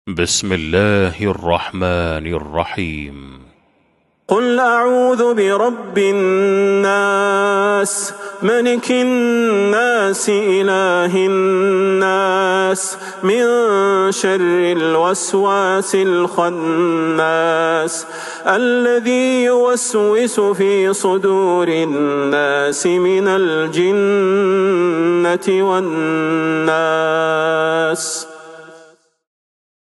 بسم الله الرحمن الرحيم. قل أعوذ برب الناس ملك الناس إله الناس من شر الوسواس الخناس الذي يوسوس في صدور الناس من الجنة والناس.